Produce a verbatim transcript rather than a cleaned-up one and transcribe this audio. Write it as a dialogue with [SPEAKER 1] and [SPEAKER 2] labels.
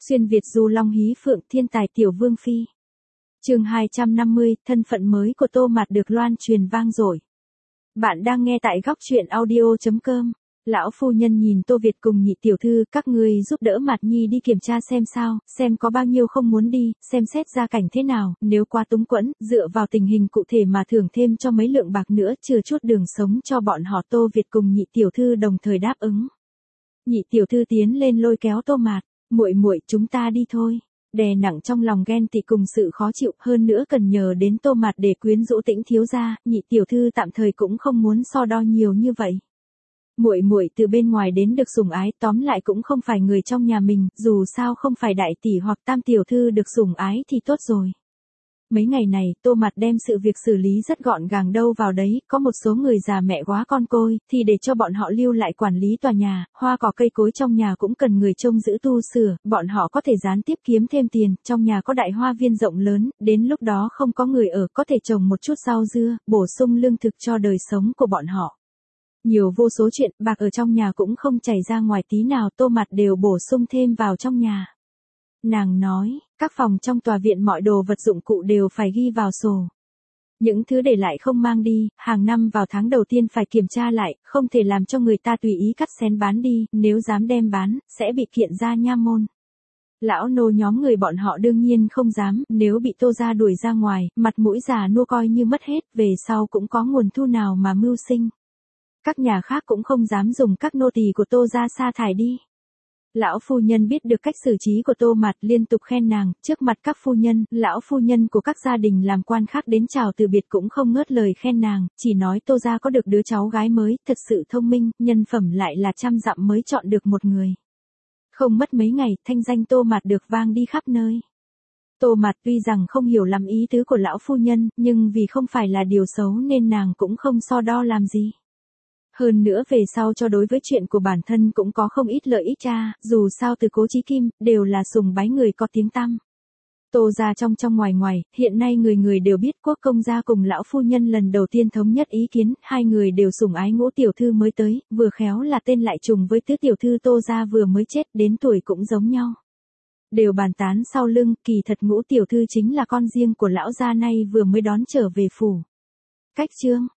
[SPEAKER 1] Xuyên Việt du long hí phượng thiên tài tiểu vương phi. Chương hai trăm năm mươi, thân phận mới của Tô Mạt được loan truyền vang dội. Bạn đang nghe tại góc truyện audio chấm com. Lão phu nhân nhìn Tô Việt cùng nhị tiểu thư, các ngươi giúp đỡ Mạt Nhi đi kiểm tra xem sao, xem có bao nhiêu không muốn đi, xem xét gia cảnh thế nào, nếu quá túng quẫn, dựa vào tình hình cụ thể mà thưởng thêm cho mấy lượng bạc nữa, chừa chút đường sống cho bọn họ. Tô Việt cùng nhị tiểu thư đồng thời đáp ứng. Nhị tiểu thư tiến lên lôi kéo Tô Mạt, muội muội, chúng ta đi thôi. Đè nặng trong lòng ghen tị cùng sự khó chịu, hơn nữa cần nhờ đến Tô Mạt để quyến rũ Tĩnh thiếu gia, nhị tiểu thư tạm thời cũng không muốn so đo nhiều như vậy. Muội muội từ bên ngoài đến được sủng ái, tóm lại cũng không phải người trong nhà mình, dù sao không phải đại tỷ hoặc tam tiểu thư được sủng ái thì tốt rồi. Mấy ngày này, Tô Mạt đem sự việc xử lý rất gọn gàng đâu vào đấy, có một số người già mẹ quá con côi, thì để cho bọn họ lưu lại quản lý tòa nhà, hoa cỏ cây cối trong nhà cũng cần người trông giữ tu sửa, bọn họ có thể gián tiếp kiếm thêm tiền, trong nhà có đại hoa viên rộng lớn, đến lúc đó không có người ở, có thể trồng một chút rau dưa, bổ sung lương thực cho đời sống của bọn họ. Nhiều vô số chuyện, bạc ở trong nhà cũng không chảy ra ngoài tí nào, Tô Mạt đều bổ sung thêm vào trong nhà. Nàng nói, các phòng trong tòa viện mọi đồ vật dụng cụ đều phải ghi vào sổ. Những thứ để lại không mang đi, hàng năm vào tháng đầu tiên phải kiểm tra lại, không thể làm cho người ta tùy ý cắt xén bán đi, nếu dám đem bán, sẽ bị kiện ra nha môn. Lão nô nhóm người bọn họ đương nhiên không dám, nếu bị Tô gia đuổi ra ngoài, mặt mũi già nua coi như mất hết, về sau cũng có nguồn thu nào mà mưu sinh. Các nhà khác cũng không dám dùng các nô tỳ của Tô gia sa thải đi. Lão phu nhân biết được cách xử trí của Tô Mạt, liên tục khen nàng, trước mặt các phu nhân, lão phu nhân của các gia đình làm quan khác đến chào từ biệt cũng không ngớt lời khen nàng, chỉ nói Tô gia có được đứa cháu gái mới, thật sự thông minh, nhân phẩm lại là trăm dặm mới chọn được một người. Không mất mấy ngày, thanh danh Tô Mạt được vang đi khắp nơi. Tô Mạt tuy rằng không hiểu lắm ý tứ của lão phu nhân, nhưng vì không phải là điều xấu nên nàng cũng không so đo làm gì. Hơn nữa về sau cho đối với chuyện của bản thân cũng có không ít lợi ích cha, dù sao từ Cố Chí Kim, đều là sùng bái người có tiếng tăm. Tô gia trong trong ngoài ngoài, hiện nay người người đều biết Quốc công gia cùng lão phu nhân lần đầu tiên thống nhất ý kiến, hai người đều sủng ái Ngũ tiểu thư mới tới, vừa khéo là tên lại trùng với Tứ tiểu thư Tô gia vừa mới chết, đến tuổi cũng giống nhau. Đều bàn tán sau lưng, kỳ thật Ngũ tiểu thư chính là con riêng của lão gia nay vừa mới đón trở về phủ. Cách chương